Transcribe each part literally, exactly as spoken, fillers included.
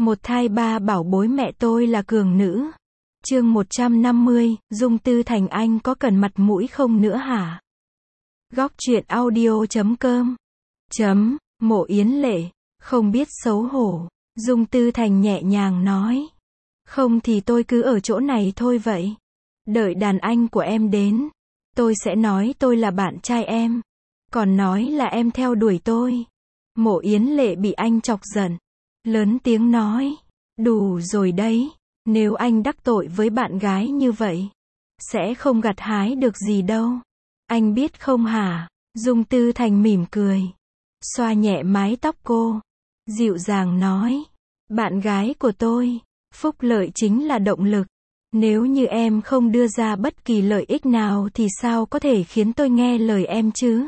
Một thai ba bảo bối mẹ tôi là cường nữ. Chương một trăm năm mươi, Dung Tư Thành anh có cần mặt mũi không nữa hả? Góc truyện audio chấm com. Chấm, Mộ Yến Lệ, không biết xấu hổ. Dung Tư Thành nhẹ nhàng nói. Không thì tôi cứ ở chỗ này thôi vậy. Đợi đàn anh của em đến. Tôi sẽ nói tôi là bạn trai em. Còn nói là em theo đuổi tôi. Mộ Yến Lệ bị anh chọc giận. Lớn tiếng nói. Đủ rồi đấy. Nếu anh đắc tội với bạn gái như vậy, sẽ không gặt hái được gì đâu. Anh biết không hả? Dung Tư Thành mỉm cười. Xoa nhẹ mái tóc cô. Dịu dàng nói. Bạn gái của tôi, phúc lợi chính là động lực. Nếu như em không đưa ra bất kỳ lợi ích nào thì sao có thể khiến tôi nghe lời em chứ?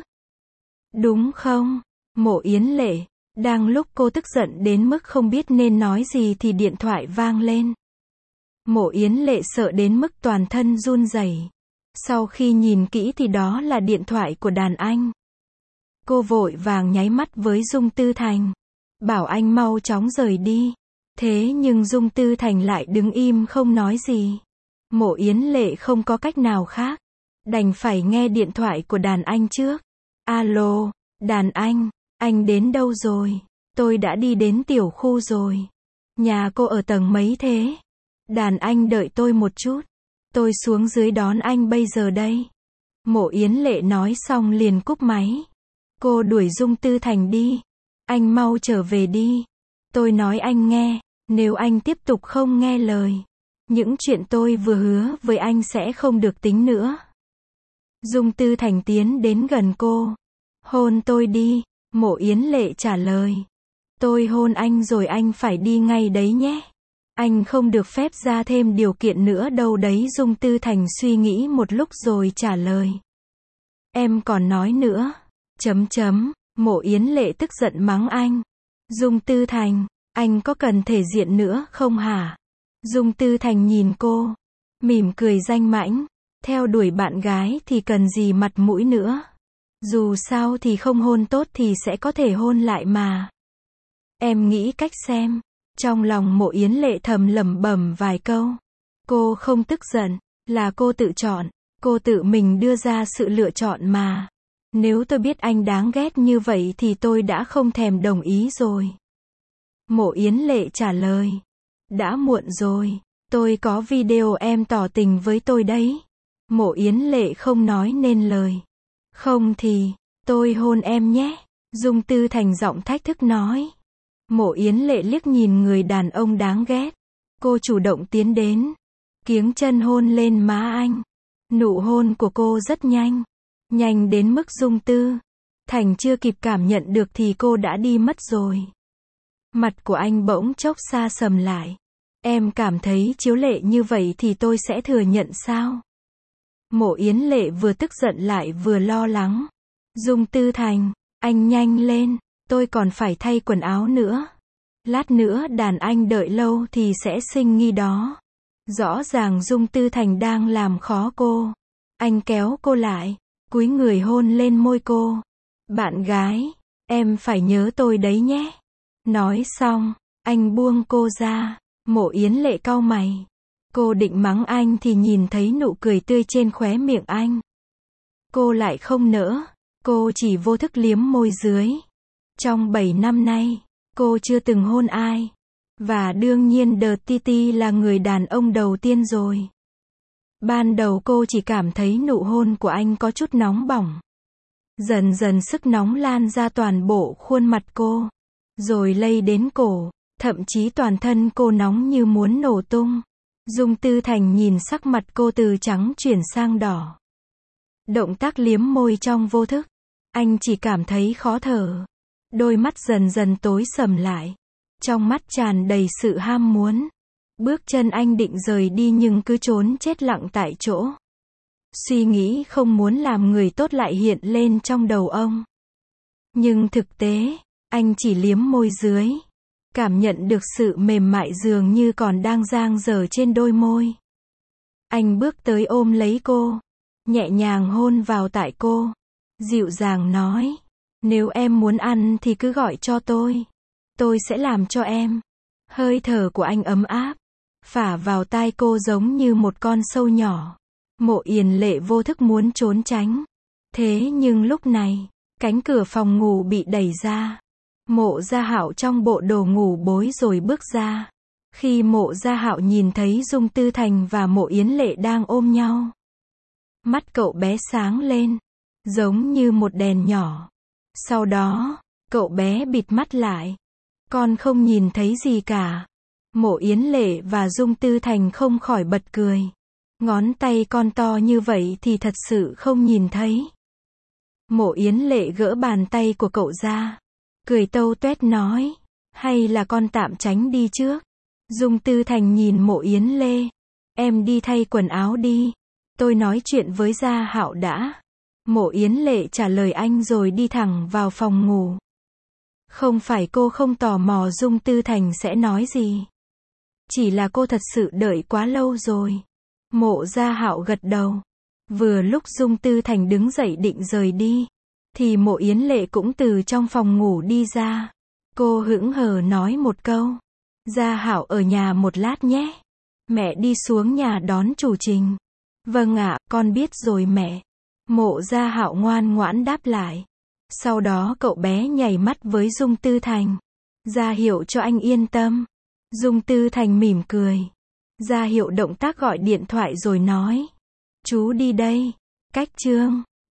Đúng không? Mộ Yến Lệ. Đang lúc cô tức giận đến mức không biết nên nói gì thì điện thoại vang lên. Mộ Yến Lệ sợ đến mức toàn thân run rẩy. Sau khi nhìn kỹ thì đó là điện thoại của đàn anh. Cô vội vàng nháy mắt với Dung Tư Thành. Bảo anh mau chóng rời đi. Thế nhưng Dung Tư Thành lại đứng im không nói gì. Mộ Yến Lệ không có cách nào khác. Đành phải nghe điện thoại của đàn anh trước. Alo, đàn anh, anh đến đâu rồi? Tôi đã đi đến tiểu khu rồi. Nhà cô ở tầng mấy thế? Đàn anh đợi tôi một chút. Tôi xuống dưới đón anh bây giờ đây. Mộ Yến Lệ nói xong liền cúp máy. Cô đuổi Dung Tư Thành đi. Anh mau trở về đi. Tôi nói anh nghe, nếu anh tiếp tục không nghe lời, những chuyện tôi vừa hứa với anh sẽ không được tính nữa. Dung Tư Thành tiến đến gần cô. Hôn tôi đi. Mộ Yến Lệ trả lời. Tôi hôn anh rồi anh phải đi ngay đấy nhé. Anh không được phép ra thêm điều kiện nữa đâu đấy. Dung Tư Thành suy nghĩ một lúc rồi trả lời. Em còn nói nữa. Chấm chấm, Mộ Yến Lệ tức giận mắng anh. Dung Tư Thành, anh có cần thể diện nữa không hả? Dung Tư Thành nhìn cô, mỉm cười danh mãnh. Theo đuổi bạn gái thì cần gì mặt mũi nữa. Dù sao thì không hôn tốt thì sẽ có thể hôn lại mà. Em nghĩ cách xem. Trong lòng Mộ Yến Lệ thầm lẩm bẩm vài câu. Cô không tức giận, là cô tự chọn, cô tự mình đưa ra sự lựa chọn mà. Nếu tôi biết anh đáng ghét như vậy thì tôi đã không thèm đồng ý rồi. Mộ Yến Lệ trả lời. Đã muộn rồi, tôi có video em tỏ tình với tôi đấy. Mộ Yến Lệ không nói nên lời. Không thì, tôi hôn em nhé. Dung Tư Thành giọng thách thức nói. Mộ Yến Lệ liếc nhìn người đàn ông đáng ghét. Cô chủ động tiến đến. Kiếng chân hôn lên má anh. Nụ hôn của cô rất nhanh. Nhanh đến mức Dung Tư Thành chưa kịp cảm nhận được thì cô đã đi mất rồi. Mặt của anh bỗng chốc xa sầm lại. Em cảm thấy chiếu lệ như vậy thì tôi sẽ thừa nhận sao? Mộ Yến Lệ vừa tức giận lại vừa lo lắng. Dung Tư Thành, anh nhanh lên, tôi còn phải thay quần áo nữa. Lát nữa đàn anh đợi lâu thì sẽ sinh nghi đó. Rõ ràng Dung Tư Thành đang làm khó cô. Anh kéo cô lại, cúi người hôn lên môi cô. Bạn gái, em phải nhớ tôi đấy nhé. Nói xong, anh buông cô ra. Mộ Yến Lệ cau mày. Cô định mắng anh thì nhìn thấy nụ cười tươi trên khóe miệng anh. Cô lại không nỡ. Cô chỉ vô thức liếm môi dưới. Trong bảy năm nay, cô chưa từng hôn ai. Và đương nhiên đợt Titi là người đàn ông đầu tiên rồi. Ban đầu cô chỉ cảm thấy nụ hôn của anh có chút nóng bỏng. Dần dần sức nóng lan ra toàn bộ khuôn mặt cô. Rồi lây đến cổ. Thậm chí toàn thân cô nóng như muốn nổ tung. Dung Tư Thành nhìn sắc mặt cô từ trắng chuyển sang đỏ. Động tác liếm môi trong vô thức. Anh chỉ cảm thấy khó thở. Đôi mắt dần dần tối sầm lại. Trong mắt tràn đầy sự ham muốn. Bước chân anh định rời đi nhưng cứ trốn chết lặng tại chỗ. Suy nghĩ không muốn làm người tốt lại hiện lên trong đầu ông. Nhưng thực tế, anh chỉ liếm môi dưới. Cảm nhận được sự mềm mại dường như còn đang dang dở trên đôi môi. Anh bước tới ôm lấy cô. Nhẹ nhàng hôn vào tại cô. Dịu dàng nói. Nếu em muốn ăn thì cứ gọi cho tôi. Tôi sẽ làm cho em. Hơi thở của anh ấm áp, phả vào tai cô giống như một con sâu nhỏ. Mộ Yến Lệ vô thức muốn trốn tránh. Thế nhưng lúc này, cánh cửa phòng ngủ bị đẩy ra. Mộ Gia Hạo trong bộ đồ ngủ bối rồi bước ra. Khi Mộ Gia Hạo nhìn thấy Dung Tư Thành và Mộ Yến Lệ đang ôm nhau, mắt cậu bé sáng lên, giống như một đèn nhỏ. Sau đó, cậu bé bịt mắt lại. Con không nhìn thấy gì cả. Mộ Yến Lệ và Dung Tư Thành không khỏi bật cười. Ngón tay con to như vậy thì thật sự không nhìn thấy. Mộ Yến Lệ gỡ bàn tay của cậu ra, cười tâu tuét nói, hay là con tạm tránh đi trước. Dung Tư Thành nhìn Mộ Yến Lệ, em đi thay quần áo đi, tôi nói chuyện với Gia Hạo đã. Mộ Yến Lệ trả lời anh rồi đi thẳng vào phòng ngủ. Không phải cô không tò mò Dung Tư Thành sẽ nói gì, chỉ là cô thật sự đợi quá lâu rồi. Mộ Gia Hạo gật đầu. Vừa lúc Dung Tư Thành đứng dậy định rời đi, thì Mộ Yến Lệ cũng từ trong phòng ngủ đi ra. Cô hững hờ nói một câu, Gia Hạo ở nhà một lát nhé. Mẹ đi xuống nhà đón chủ Trình. Vâng ạ, con biết rồi mẹ. Mộ Gia Hạo ngoan ngoãn đáp lại. Sau đó cậu bé nhảy mắt với Dung Tư Thành, ra hiệu cho anh yên tâm. Dung Tư Thành mỉm cười, ra hiệu động tác gọi điện thoại rồi nói, chú đi đây. Cách chương